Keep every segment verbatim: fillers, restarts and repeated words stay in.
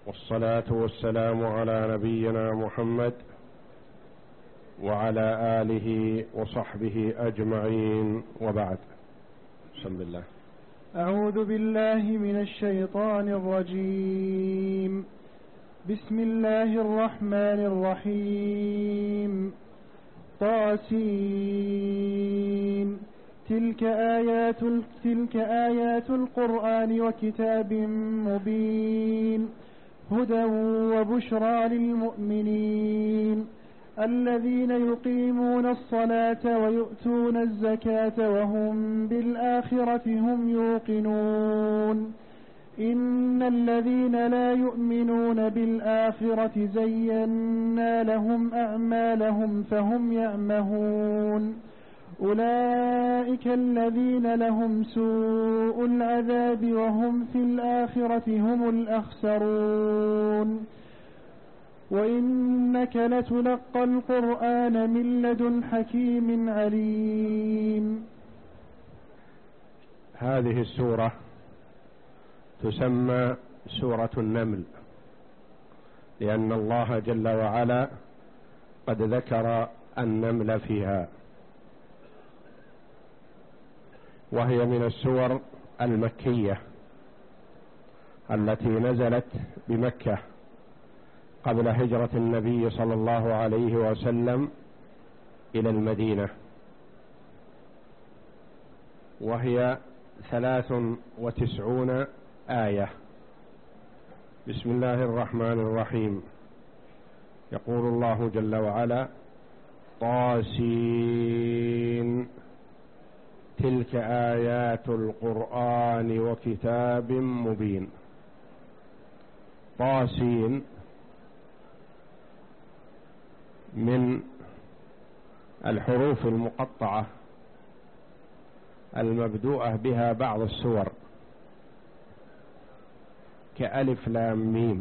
والصلاة والسلام على نبينا محمد وعلى آله وصحبه أجمعين، وبعد. بسم الله. أعوذ بالله من الشيطان الرجيم. بسم الله الرحمن الرحيم. طاسين. تلك آيات تلك آيات القرآن وكتاب مبين، هدى وبشرى للمؤمنين الذين يقيمون الصلاة ويؤتون الزكاة وهم بالآخرة هم يوقنون. إن الذين لا يؤمنون بالآخرة زينا لهم أعمالهم فهم يعمهون. أولئك الذين لهم سوء العذاب وهم في الآخرة هم الأخسرون. وإنك لتلقى القرآن من لدن حكيم عليم. هذه السورة تسمى سورة النمل، لأن الله جل وعلا قد ذكر النمل فيها، وهي من السور المكية التي نزلت بمكة قبل هجرة النبي صلى الله عليه وسلم إلى المدينة، وهي ثلاث وتسعون آية. بسم الله الرحمن الرحيم. يقول الله جل وعلا: طاسين. تلك آيات القرآن وكتاب مبين. طاسين من الحروف المقطعة المبدوءة بها بعض السور، كألف لام ميم،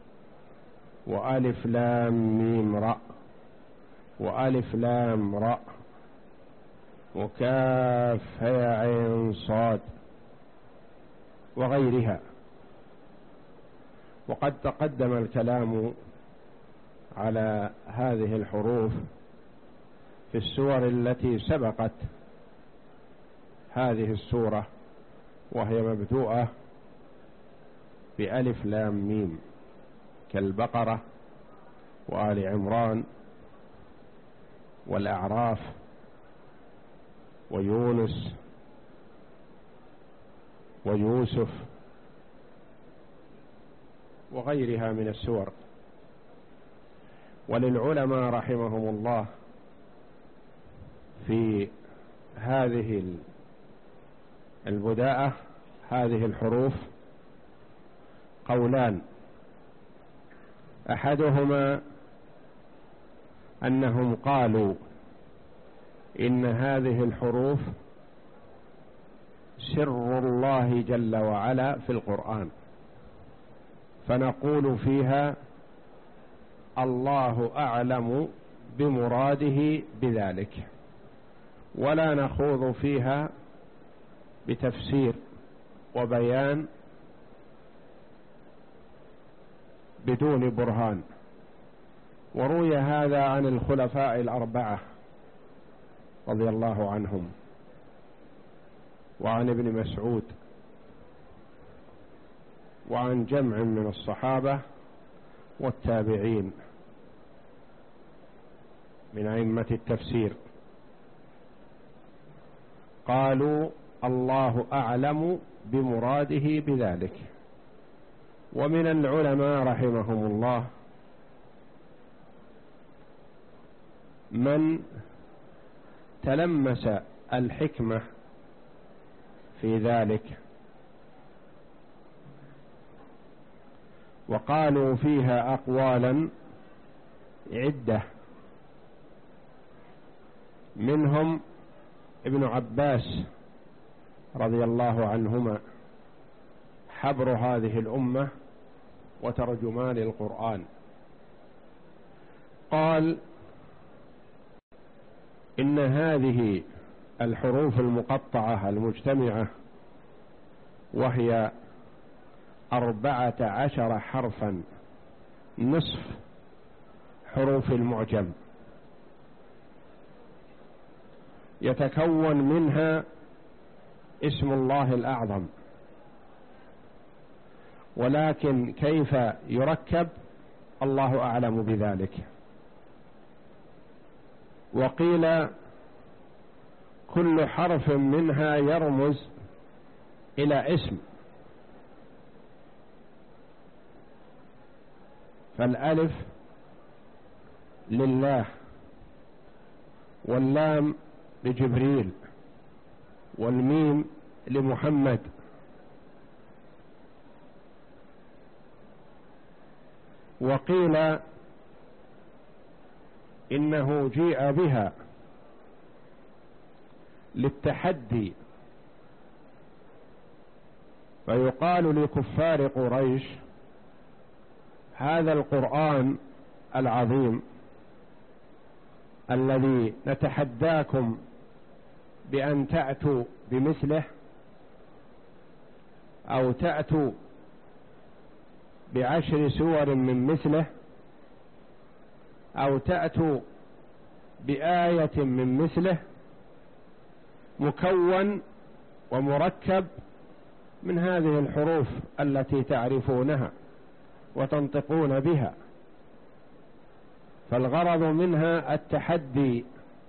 وألف لام ميم راء، وألف لام راء، وكاف هاء عين صاد، وغيرها. وقد تقدم الكلام على هذه الحروف في السور التي سبقت هذه السورة، وهي مبدوءة بألف لام ميم، كالبقرة وآل عمران والأعراف ويونس ويوسف وغيرها من السور. وللعلماء رحمهم الله في هذه البداءة، هذه الحروف، قولان: أحدهما أنهم قالوا إن هذه الحروف سر الله جل وعلا في القرآن، فنقول فيها الله أعلم بمراده بذلك، ولا نخوض فيها بتفسير وبيان بدون برهان. وروي هذا عن الخلفاء الأربعة رضي الله عنهم، وعن ابن مسعود، وعن جمع من الصحابة والتابعين من أئمة التفسير، قالوا الله أعلم بمراده بذلك. ومن العلماء رحمهم الله من تلمس الحكمة في ذلك، وقالوا فيها أقوالا عدة، منهم ابن عباس رضي الله عنهما، حبر هذه الأمة وترجمان القرآن، قال: إن هذه الحروف المقطعة المجتمعة وهي أربعة عشر حرفا، نصف حروف المعجم، يتكون منها اسم الله الأعظم، ولكن كيف يركب الله أعلم بذلك. وقيل كل حرف منها يرمز إلى اسم، فالألف لله، واللام لجبريل، والميم لمحمد، وقيل إنه جيء بها للتحدي، فيقال لكفار قريش هذا القرآن العظيم الذي نتحداكم بأن تأتوا بمثله أو تأتوا بعشر سور من مثله أو تأتوا بآية من مثله، مكون ومركب من هذه الحروف التي تعرفونها وتنطقون بها، فالغرض منها التحدي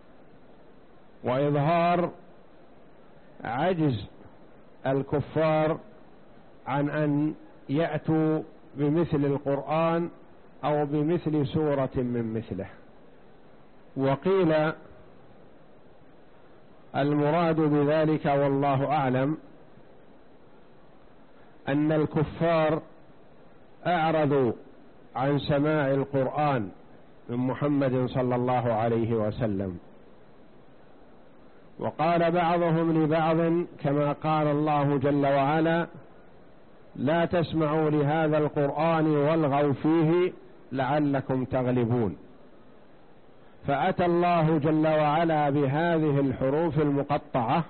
وإظهار عجز الكفار عن أن يأتوا بمثل القرآن أو بمثل سورة من مثله. وقيل المراد بذلك والله أعلم أن الكفار أعرضوا عن سماع القرآن من محمد صلى الله عليه وسلم، وقال بعضهم لبعض كما قال الله جل وعلا: لا تسمعوا لهذا القرآن والغوا فيه لعلكم تغلبون. فأتى الله جل وعلا بهذه الحروف المقطعة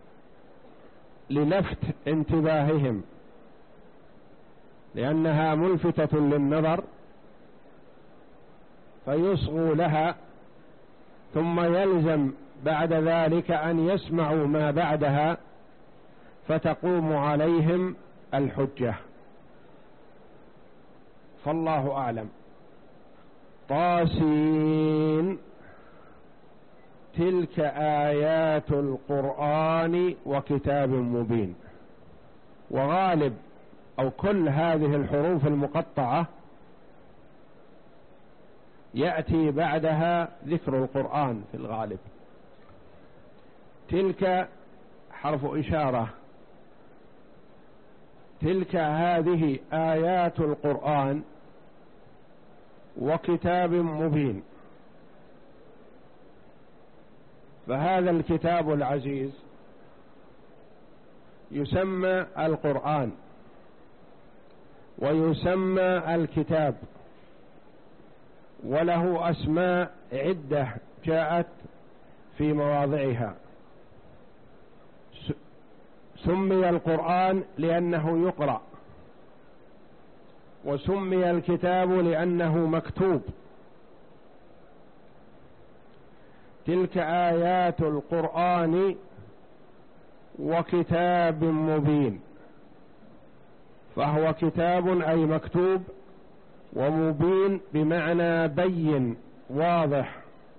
للفت انتباههم، لأنها ملفتة للنظر فيصغوا لها، ثم يلزم بعد ذلك أن يسمعوا ما بعدها فتقوم عليهم الحجة. فالله أعلم. طاسين تلك آيات القرآن وكتاب مبين. وغالب أو كل هذه الحروف المقطعة يأتي بعدها ذكر القرآن في الغالب. تلك حرف إشارة، تلك هذه آيات القرآن وكتاب مبين. فهذا الكتاب العزيز يسمى القرآن ويسمى الكتاب، وله أسماء عدة جاءت في مواضعها. سمي القرآن لأنه يقرأ، وسمي الكتاب لأنه مكتوب. تلك آيات القرآن وكتاب مبين، فهو كتاب أي مكتوب، ومبين بمعنى بين واضح،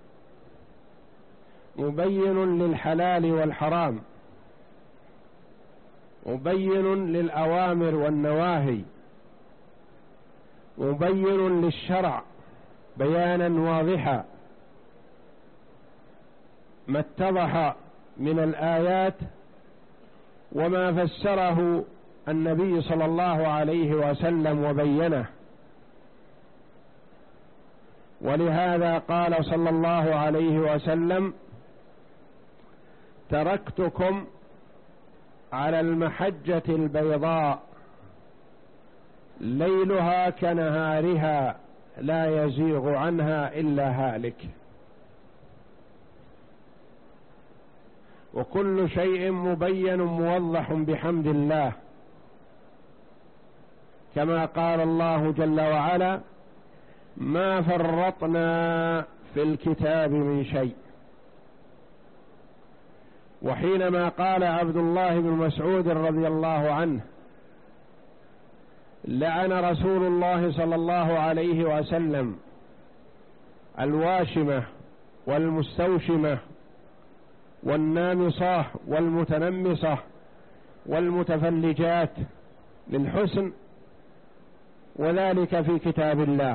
مبين للحلال والحرام، مبين للأوامر والنواهي، مبين للشرع بيانا واضحا. ما اتضح من الآيات وما فسره النبي صلى الله عليه وسلم وبينه. ولهذا قال صلى الله عليه وسلم: تركتكم على المحجة البيضاء ليلها كنهارها لا يزيغ عنها إلا هالك. وكل شيء مبين موضح بحمد الله، كما قال الله جل وعلا: ما فرطنا في الكتاب من شيء. وحينما قال عبد الله بن مسعود رضي الله عنه: لعن رسول الله صلى الله عليه وسلم الواشمة والمستوشمة والنامصة والمتنمصة والمتفلجات للحسن، وذلك في كتاب الله.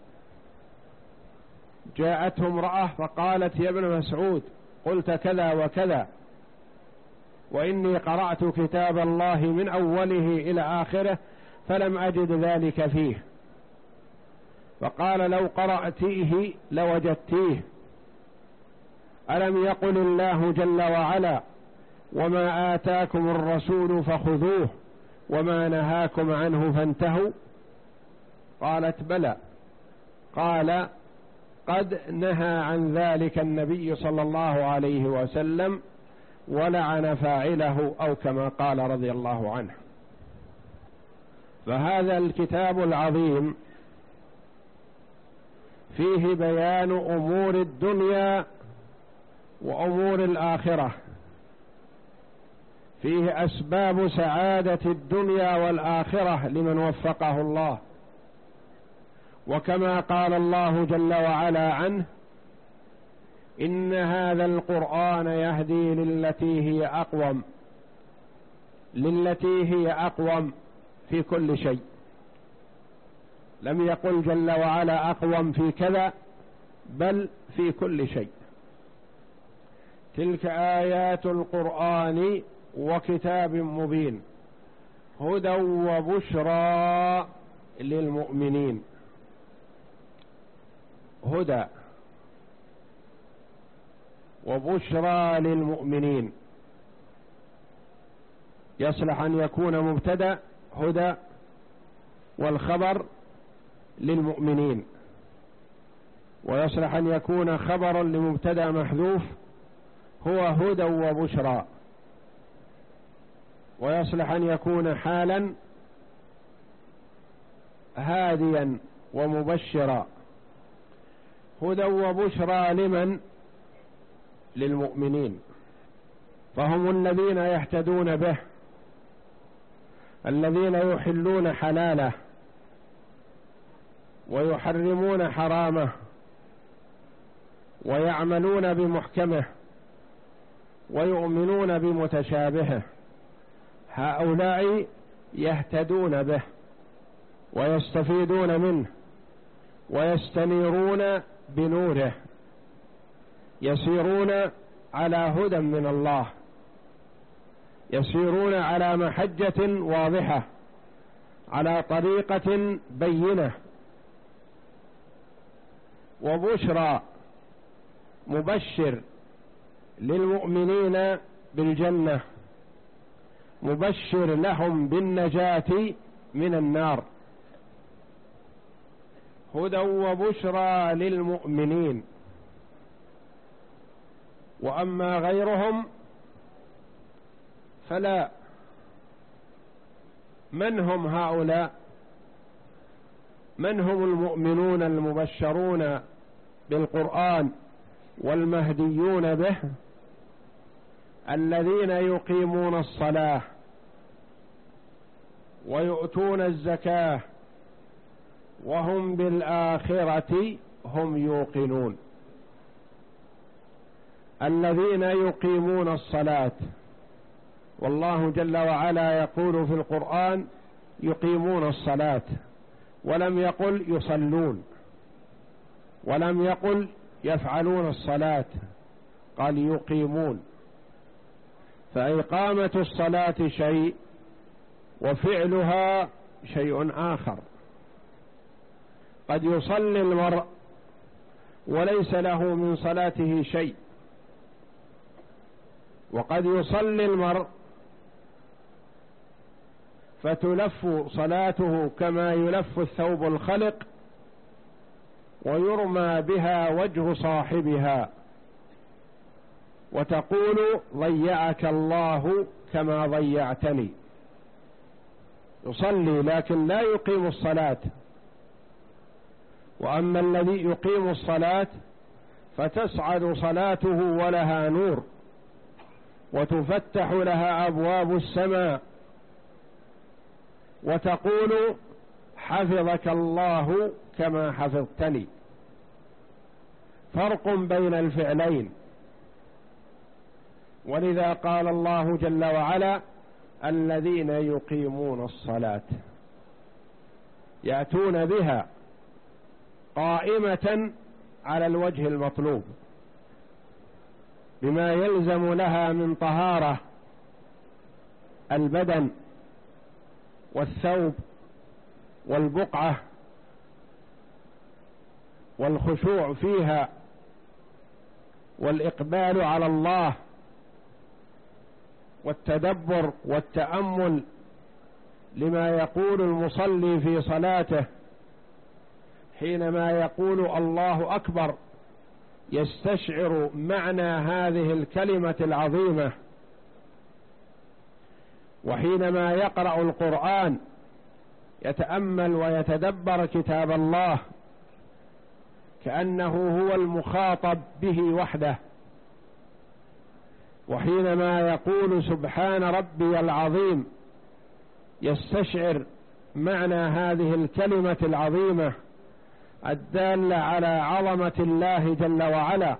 جاءته امرأة فقالت: يا ابن مسعود، قلت كذا وكذا، وإني قرأت كتاب الله من أوله إلى آخره فلم أجد ذلك فيه. فقال: لو قرأتيه لوجدتيه. ألم يقل الله جل وعلا: وما آتاكم الرسول فخذوه وما نهاكم عنه فانتهوا؟ قالت: بلى. قال: قد نهى عن ذلك النبي صلى الله عليه وسلم ولعن فاعله، أو كما قال رضي الله عنه. فهذا الكتاب العظيم فيه بيان أمور الدنيا وأمور الآخرة، فيه أسباب سعادة الدنيا والآخرة لمن وفقه الله. وكما قال الله جل وعلا عنه: إن هذا القرآن يهدي للتي هي أقوم. للتي هي أقوم في كل شيء، لم يقل جل وعلا أقوم في كذا، بل في كل شيء. تلك آيات القرآن وكتاب مبين هدى وبشرى للمؤمنين. هدى وبشرى للمؤمنين، يصلح أن يكون مبتدأ هدى والخبر للمؤمنين، ويصلح أن يكون خبرا لمبتدأ محذوف هو هدى وبشرى، ويصلح أن يكون حالا هاديا ومبشرا. هدى وبشرى لمن؟ للمؤمنين، فهم الذين يهتدون به، الذين يحلون حلاله ويحرمون حرامه ويعملون بمحكمه ويؤمنون بمتشابهه. هؤلاء يهتدون به ويستفيدون منه ويستنيرون بنوره، يسيرون على هدى من الله، يسيرون على محجة واضحة، على طريقة بينة. وبشرى مبشر للمؤمنين بالجنة، مبشر لهم بالنجاة من النار. هدى وبشرى للمؤمنين. وأما غيرهم فلا. من هم هؤلاء؟ من هم المؤمنون المبشرون بالقرآن والمهديون به؟ الذين يقيمون الصلاة ويؤتون الزكاة وهم بالآخرة هم يوقنون. الذين يقيمون الصلاة، والله جل وعلا يقول في القرآن: يقيمون الصلاة، ولم يقل يصلون، ولم يقل يفعلون الصلاة، قال يقيمون. فإقامة الصلاة شيء وفعلها شيء آخر. قد يصلي المرء وليس له من صلاته شيء، وقد يصلي المرء فتلف صلاته كما يلف الثوب الخلق ويرمى بها وجه صاحبها، وتقول: ضيعك الله كما ضيعتني. يصلي لكن لا يقيم الصلاة. وأما الذي يقيم الصلاة فتسعد صلاته ولها نور، وتفتح لها أبواب السماء، وتقول حفظك الله كما حفظتني. فرق بين الفعلين. ولذا قال الله جل وعلا الذين يقيمون الصلاة، يأتون بها قائمة على الوجه المطلوب بما يلزم لها من طهارة البدن والثوب والبقعة والخشوع فيها والإقبال على الله والتدبر والتأمل لما يقول المصلي في صلاته حينما يقول الله أكبر، يستشعر معنى هذه الكلمة العظيمة. وحينما يقرأ القرآن يتأمل ويتدبر كتاب الله كأنه هو المخاطب به وحده. وحينما يقول سبحان ربي العظيم يستشعر معنى هذه الكلمة العظيمة الدالة على عظمة الله جل وعلا.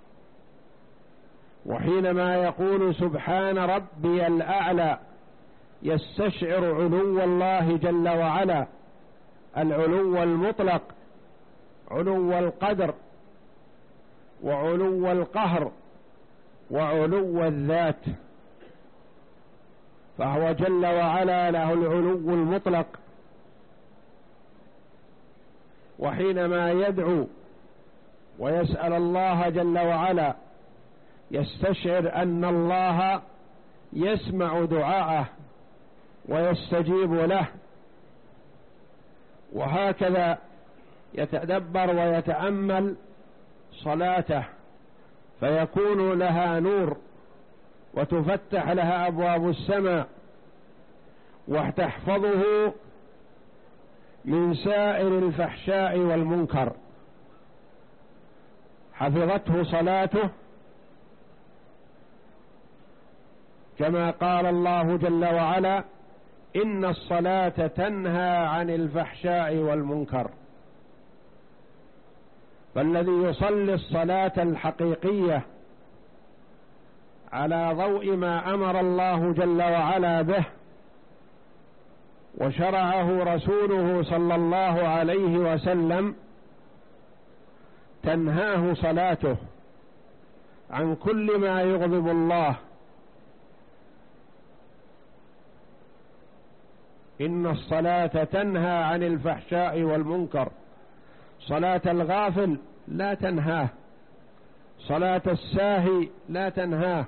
وحينما يقول سبحان ربي الأعلى يستشعر علو الله جل وعلا، العلو المطلق، علو القدر وعلو القهر وعلو الذات، فهو جل وعلا له العلو المطلق. وحينما يدعو ويسأل الله جل وعلا يستشعر أن الله يسمع دعاءه ويستجيب له. وهكذا يتدبر ويتأمل صلاته فيكون لها نور وتفتح لها أبواب السماء وتحفظه من سائر الفحشاء والمنكر. حفظته صلاته كما قال الله جل وعلا إن الصلاة تنهى عن الفحشاء والمنكر. فالذي يصلي الصلاة الحقيقية على ضوء ما أمر الله جل وعلا به وشرعه رسوله صلى الله عليه وسلم تنهاه صلاته عن كل ما يغضب الله. إن الصلاة تنهى عن الفحشاء والمنكر. صلاة الغافل لا تنهاه، صلاة الساهي لا تنهاه.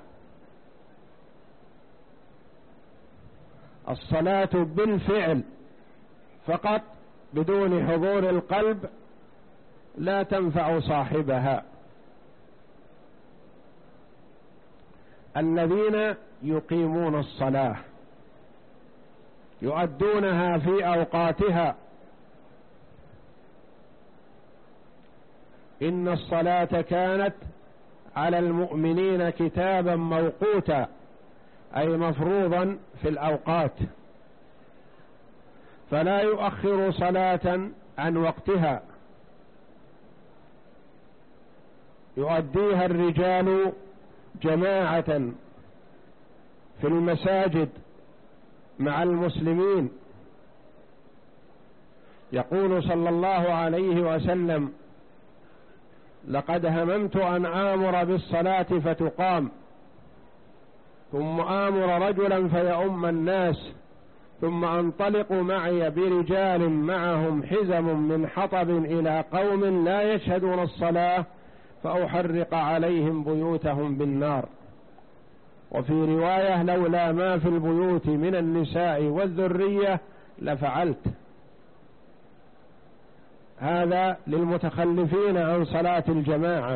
الصلاة بالفعل فقط بدون حضور القلب لا تنفع صاحبها. الذين يقيمون الصلاة يؤدونها في أوقاتها. إن الصلاة كانت على المؤمنين كتابا موقوتا، أي مفروضا في الأوقات، فلا يؤخر صلاة عن وقتها. يؤديها الرجال جماعة في المساجد مع المسلمين. يقول صلى الله عليه وسلم لقد هممت أن آمر بالصلاة فتقام، ثم آمر رجلا فيؤم الناس، ثم أنطلق معي برجال معهم حزم من حطب إلى قوم لا يشهدون الصلاة فأحرق عليهم بيوتهم بالنار. وفي رواية لولا ما في البيوت من النساء والذرية لفعلت. هذا للمتخلفين عن صلاة الجماعة.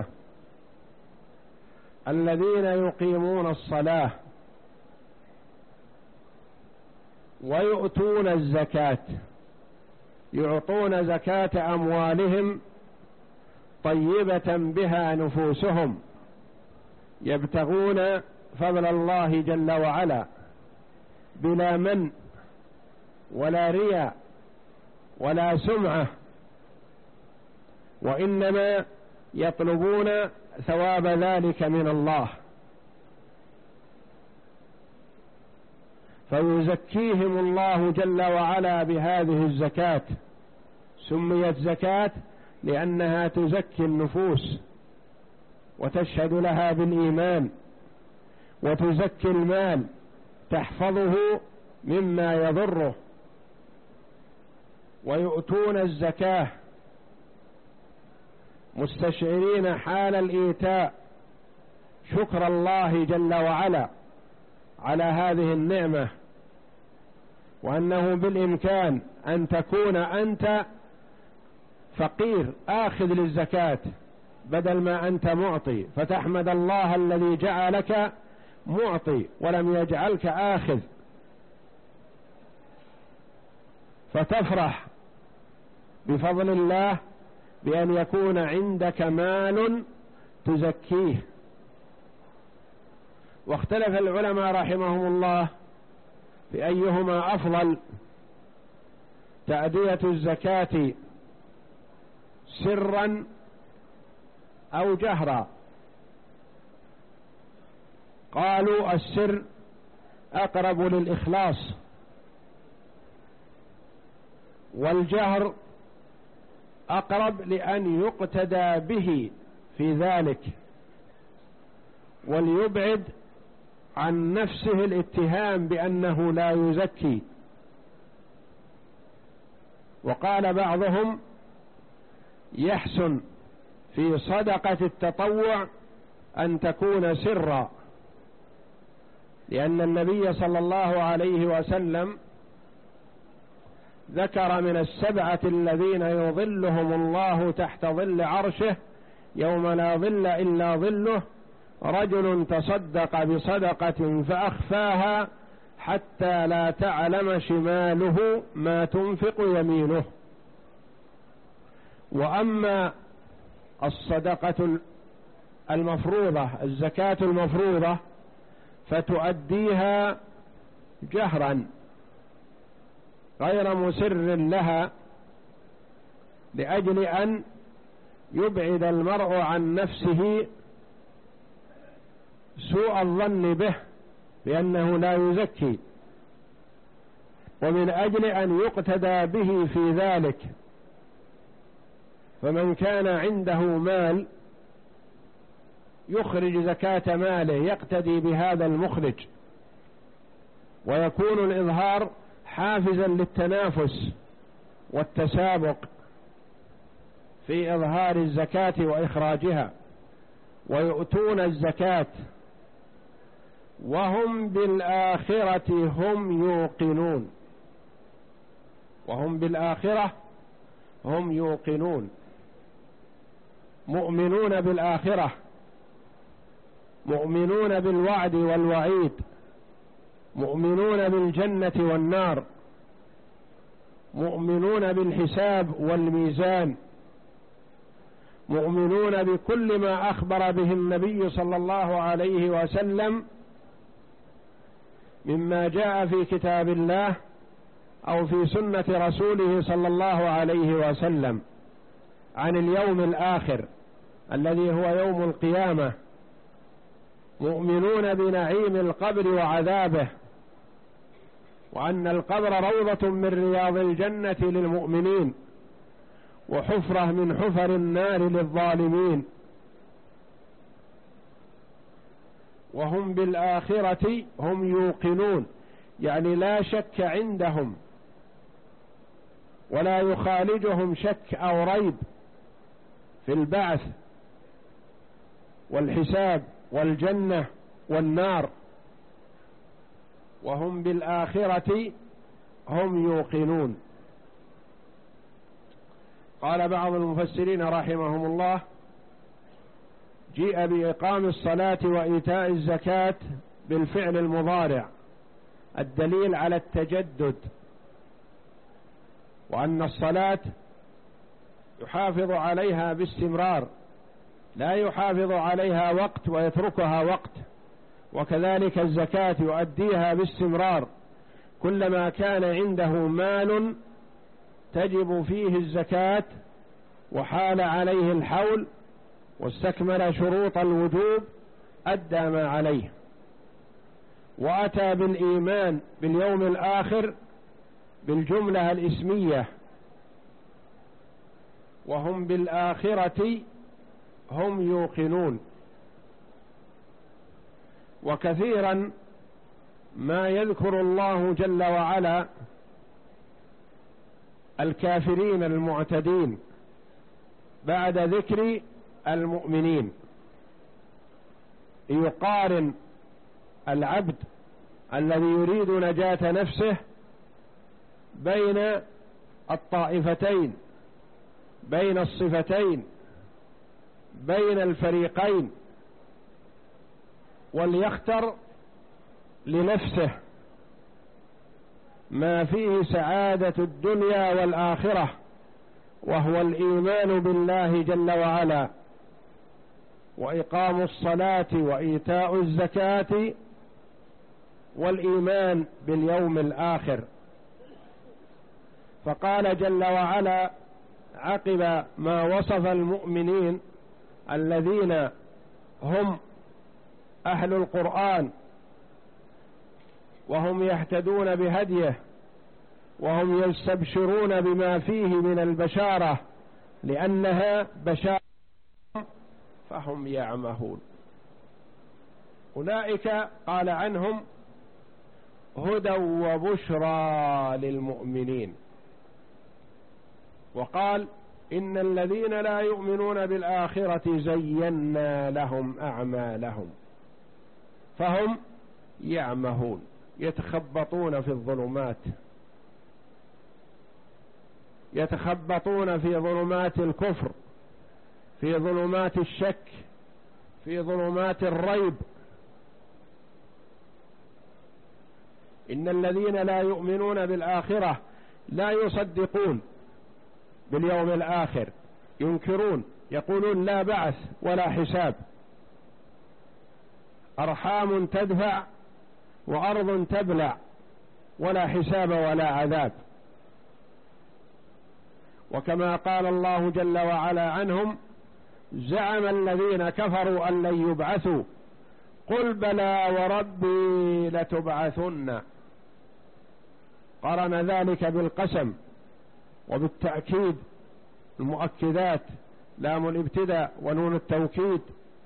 الذين يقيمون الصلاة ويؤتون الزكاة، يعطون زكاة أموالهم طيبة بها نفوسهم، يبتغون فضل الله جل وعلا بلا من ولا رياء ولا سمعة، وإنما يطلبون ثواب ذلك من الله، فيزكيهم الله جل وعلا بهذه الزكاة. سميت زكاة لأنها تزكي النفوس وتشهد لها بالإيمان، وتزكي المال تحفظه مما يضره. ويؤتون الزكاة مستشعرين حال الإيتاء، شكر الله جل وعلا على هذه النعمة، وأنه بالإمكان أن تكون أنت فقير آخذ للزكاة بدل ما أنت معطي، فتحمد الله الذي جعلك معطي ولم يجعلك آخذ، فتفرح بفضل الله بأن يكون عندك مال تزكيه. واختلف العلماء رحمهم الله في أيهما أفضل، تأدية الزكاة سرا أو جهرا. قالوا السر أقرب للإخلاص، والجهر أقرب لأن يقتدى به في ذلك، وليبعد عن نفسه الاتهام بأنه لا يزكي. وقال بعضهم يحسن في صدقة التطوع أن تكون سرا، لأن النبي صلى الله عليه وسلم ذكر من السبعة الذين يظلهم الله تحت ظل عرشه يوم لا ظل إلا ظله: رجل تصدق بصدقة فأخفاها حتى لا تعلم شماله ما تنفق يمينه. وأما الصدقة المفروضة، الزكاة المفروضة، فتؤديها جهرا غير مسر لها، لأجل أن يبعد المرء عن نفسه سوء الظن به بأنه لا يزكي، ومن أجل أن يقتدى به في ذلك. فمن كان عنده مال يخرج زكاة ماله يقتدي بهذا المخرج، ويكون الإظهار حافزا للتنافس والتسابق في إظهار الزكاة وإخراجها. ويؤتون الزكاة وهم بالآخرة هم يوقنون، وهم بالآخرة هم يوقنون، مؤمنون بالآخرة، مؤمنون بالوعد والوعيد، مؤمنون بالجنة والنار، مؤمنون بالحساب والميزان، مؤمنون بكل ما أخبر به النبي صلى الله عليه وسلم مما جاء في كتاب الله أو في سنة رسوله صلى الله عليه وسلم عن اليوم الآخر الذي هو يوم القيامة، مؤمنون بنعيم القبر وعذابه، وأن القبر روضة من رياض الجنة للمؤمنين وحفرة من حفر النار للظالمين. وهم بالآخرة هم يوقنون، يعني لا شك عندهم ولا يخالجهم شك أو ريب في البعث والحساب والجنة والنار. وهم بالآخرة هم يوقنون. قال بعض المفسرين رحمهم الله: جيء بإقام الصلاة وإيتاء الزكاة بالفعل المضارع الدليل على التجدد، وأن الصلاة يحافظ عليها باستمرار، لا يحافظ عليها وقت ويتركها وقت. وكذلك الزكاة يؤديها باستمرار، كلما كان عنده مال تجب فيه الزكاة وحال عليه الحول واستكمل شروط الوجوب أدى ما عليه. وأتى بالإيمان باليوم الآخر بالجملة الإسمية، وهم بالآخرة هم يوقنون. وكثيرا ما يذكر الله جل وعلا الكافرين المعتدين بعد ذكر المؤمنين، يقارن العبد الذي يريد نجاة نفسه بين الطائفتين، بين الصفتين، بين الفريقين، وليختر لنفسه ما فيه سعادة الدنيا والآخرة، وهو الإيمان بالله جل وعلا، وإقام الصلاة وإيتاء الزكاة، والإيمان باليوم الآخر. فقال جل وعلا عقب ما وصف المؤمنين الذين هم أهل القرآن وهم يهتدون بهديه وهم يستبشرون بما فيه من البشارة لأنها بشارة فهم يعمهون. أولئك قال عنهم هدى وبشرى للمؤمنين. وقال إن الذين لا يؤمنون بالآخرة زينا لهم أعمالهم فهم يعمهون، يتخبطون في الظلمات، يتخبطون في ظلمات الكفر، في ظلمات الشك، في ظلمات الريب. إن الذين لا يؤمنون بالآخرة لا يصدقون باليوم الآخر، ينكرون، يقولون لا بعث ولا حساب، أرحام تدفع وأرض تبلع، ولا حساب ولا عذاب. وكما قال الله جل وعلا عنهم زعم الذين كفروا أن لن يبعثوا قل بلى وربي لتبعثن، قرن ذلك بالقسم وبالتأكيد، المؤكدات لام الابتداء ونون التوكيد.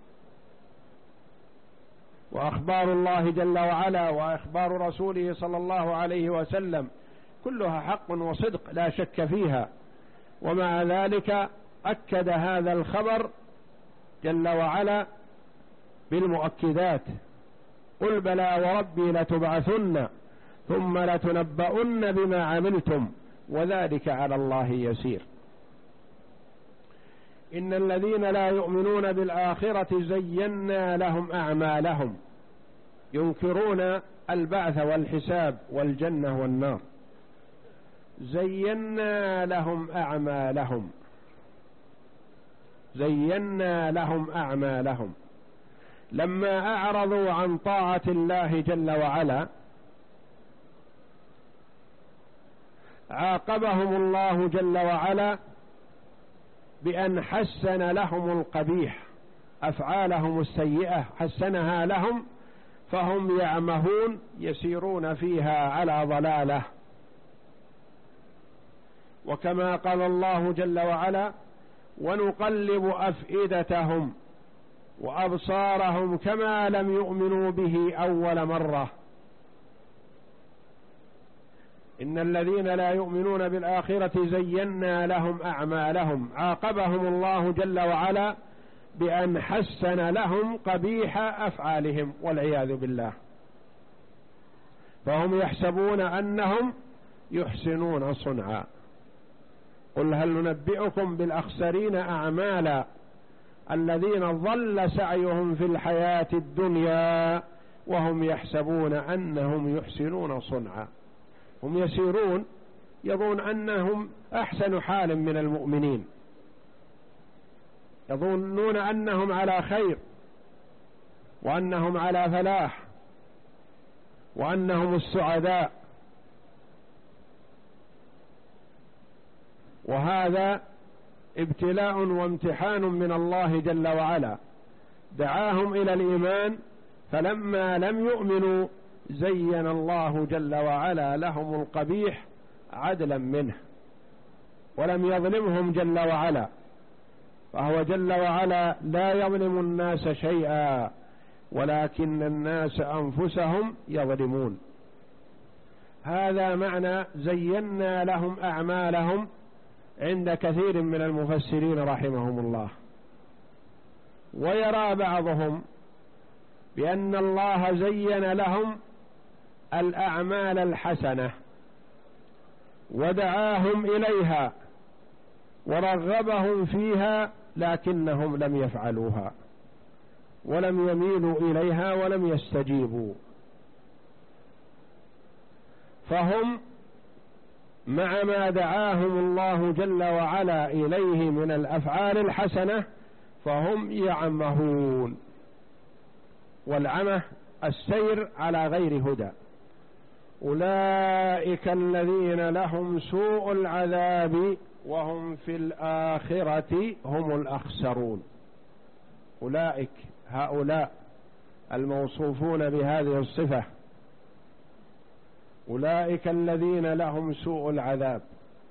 وأخبار الله جل وعلا وأخبار رسوله صلى الله عليه وسلم كلها حق وصدق لا شك فيها، ومع ذلك أكد هذا الخبر جل وعلا بالمؤكدات قل بلى وربي لتبعثن ثم لتنبؤن بما عملتم وذلك على الله يسير. إن الذين لا يؤمنون بالآخرة زينا لهم أعمالهم، ينكرون البعث والحساب والجنة والنار. زينا لهم أعمالهم، زينا لهم أعمالهم لما أعرضوا عن طاعة الله جل وعلا عاقبهم الله جل وعلا بأن حسن لهم القبيح، أفعالهم السيئة حسنها لهم فهم يعمهون يسيرون فيها على ضلالة. وكما قال الله جل وعلا ونقلب أفئدتهم وأبصارهم كما لم يؤمنوا به أول مرة. إن الذين لا يؤمنون بالآخرة زينا لهم أعمالهم، عاقبهم الله جل وعلا بأن حسن لهم قبيح أفعالهم والعياذ بالله، فهم يحسبون أنهم يحسنون صنعا. قل هل ننبئكم بالأخسرين أعمالا الذين ضل سعيهم في الحياة الدنيا وهم يحسبون أنهم يحسنون صنعا. هم يسيرون يظن أنهم أحسن حال من المؤمنين، يظنون أنهم على خير وأنهم على فلاح وأنهم السعداء، وهذا ابتلاء وامتحان من الله جل وعلا. دعاهم إلى الإيمان، فلما لم يؤمنوا زين الله جل وعلا لهم القبيح عدلا منه، ولم يظلمهم جل وعلا، فهو جل وعلا لا يظلم الناس شيئا، ولكن الناس أنفسهم يظلمون. هذا معنى زينا لهم أعمالهم عند كثير من المفسرين رحمهم الله. ويرى بعضهم بأن الله زين لهم الأعمال الحسنة ودعاهم إليها ورغبهم فيها، لكنهم لم يفعلوها ولم يميلوا إليها ولم يستجيبوا، فهم مع ما دعاهم الله جل وعلا إليه من الأفعال الحسنة فهم يعمهون. والعمه السير على غير هدى. أولئك الذين لهم سوء العذاب وهم في الآخرة هم الأخسرون. أولئك هؤلاء الموصوفون بهذه الصفة، أولئك الذين لهم سوء العذاب.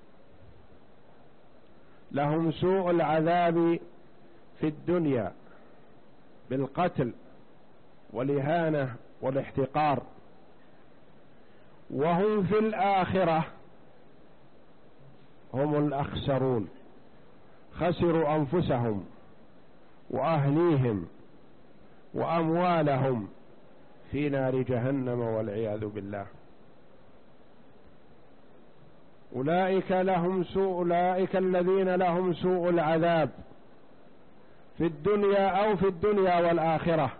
لهم سوء العذاب في الدنيا بالقتل والإهانة والاحتقار، وهم في الآخرة هم الأخسرون، خسروا أنفسهم وأهليهم وأموالهم في نار جهنم والعياذ بالله. أولئك لهم سوء أولئك الذين لهم سوء العذاب في الدنيا أو في الدنيا والآخرة،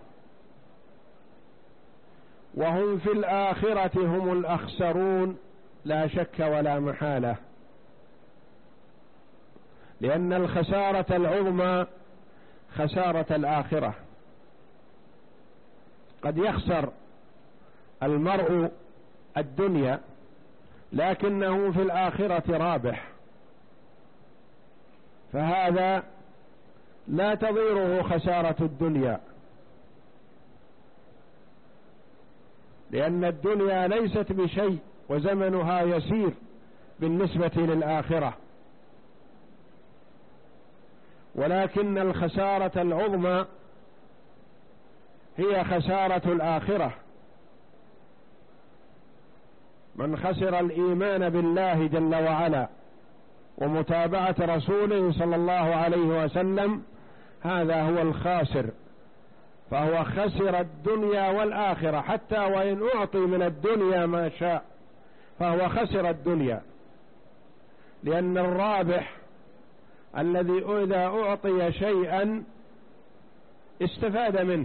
وهم في الآخرة هم الأخسرون لا شك ولا محالة، لأن الخسارة العظمى خسارة الآخرة. قد يخسر المرء الدنيا لكنه في الآخرة رابح، فهذا لا تضيره خسارة الدنيا، لأن الدنيا ليست بشيء وزمنها يسير بالنسبة للآخرة، ولكن الخسارة العظمى هي خسارة الآخرة. من خسر الإيمان بالله جل وعلا ومتابعة رسوله صلى الله عليه وسلم هذا هو الخاسر، فهو خسر الدنيا والآخرة، حتى وإن أعطي من الدنيا ما شاء فهو خسر الدنيا، لأن الرابح الذي إذا أعطي شيئا استفاد منه،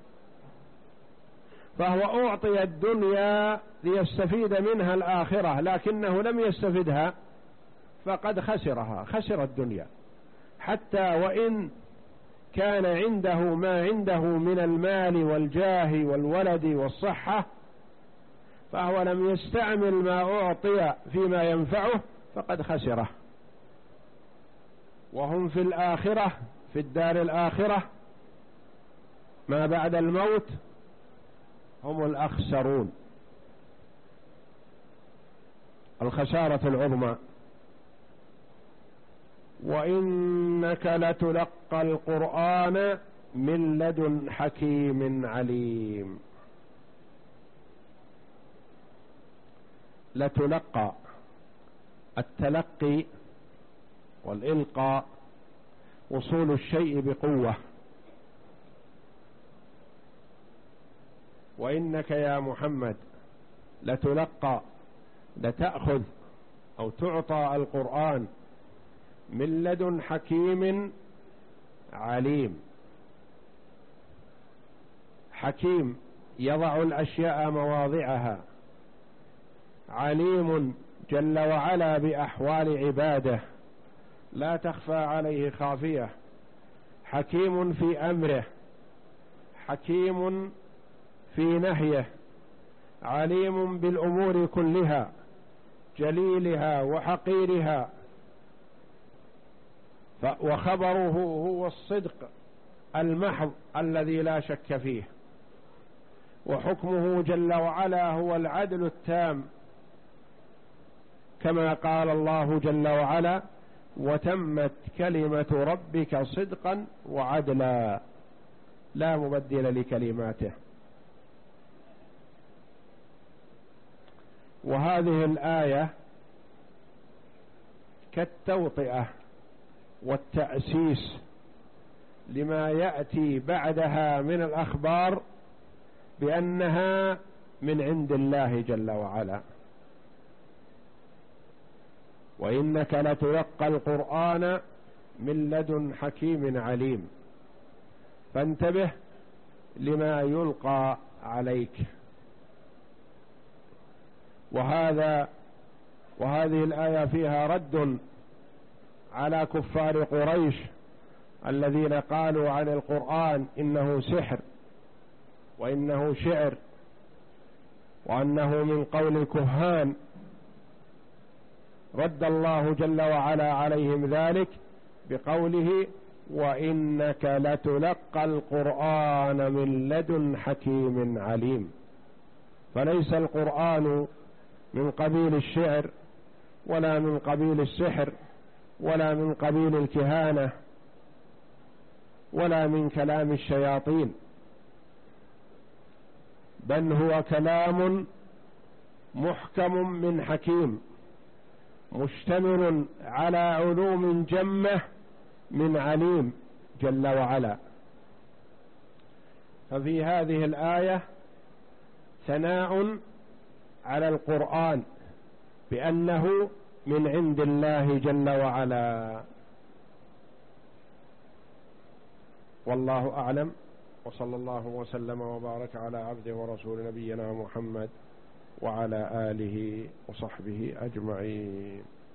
فهو أعطي الدنيا ليستفيد منها الآخرة لكنه لم يستفدها فقد خسرها، خسر الدنيا، حتى وإن كان عنده ما عنده من المال والجاه والولد والصحة فهو لم يستعمل ما أعطي فيما ينفعه فقد خسره. وهم في الآخرة في الدار الآخرة ما بعد الموت هم الأخسرون، الخسارة العظمى. وإنك لتلقى القرآن من لدن حكيم عليم. لتلقى، التلقي والإلقاء وصول الشيء بقوة. وإنك يا محمد لتلقى، لتأخذ أو تعطى القرآن من لدن حكيم عليم. حكيم يضع الأشياء مواضعها، عليم جل وعلا بأحوال عباده لا تخفى عليه خافية، حكيم في أمره، حكيم في نهيه، عليم بالأمور كلها، جليلها وحقيرها، وخبره هو الصدق المحض الذي لا شك فيه، وحكمه جل وعلا هو العدل التام، كما قال الله جل وعلا: وتمت كلمة ربك صدقا وعدلا، لا مبدل لكلماته. وهذه الآية كالتوطئة والتأسيس لما يأتي بعدها من الأخبار بأنها من عند الله جل وعلا. وإنك لتلقى القرآن من لدن حكيم عليم، فانتبه لما يلقى عليك. وهذا وهذه الآية فيها رد على كفار قريش الذين قالوا عن القرآن إنه سحر وإنه شعر وأنه من قول الكهان. رد الله جل وعلا عليهم ذلك بقوله: وإنك لتلقى القرآن من لدن حكيم عليم. فليس القرآن من قبيل الشعر ولا من قبيل السحر ولا من قبيل الكهانة ولا من كلام الشياطين، بل هو كلام محكم من حكيم مشتمل على علوم جمة من عليم جل وعلا. ففي هذه الآية ثناء على القرآن بأنه من عند الله جل وعلا. والله أعلم، وصلى الله وسلم وبارك على عبده ورسول نبينا محمد وعلى آله وصحبه أجمعين.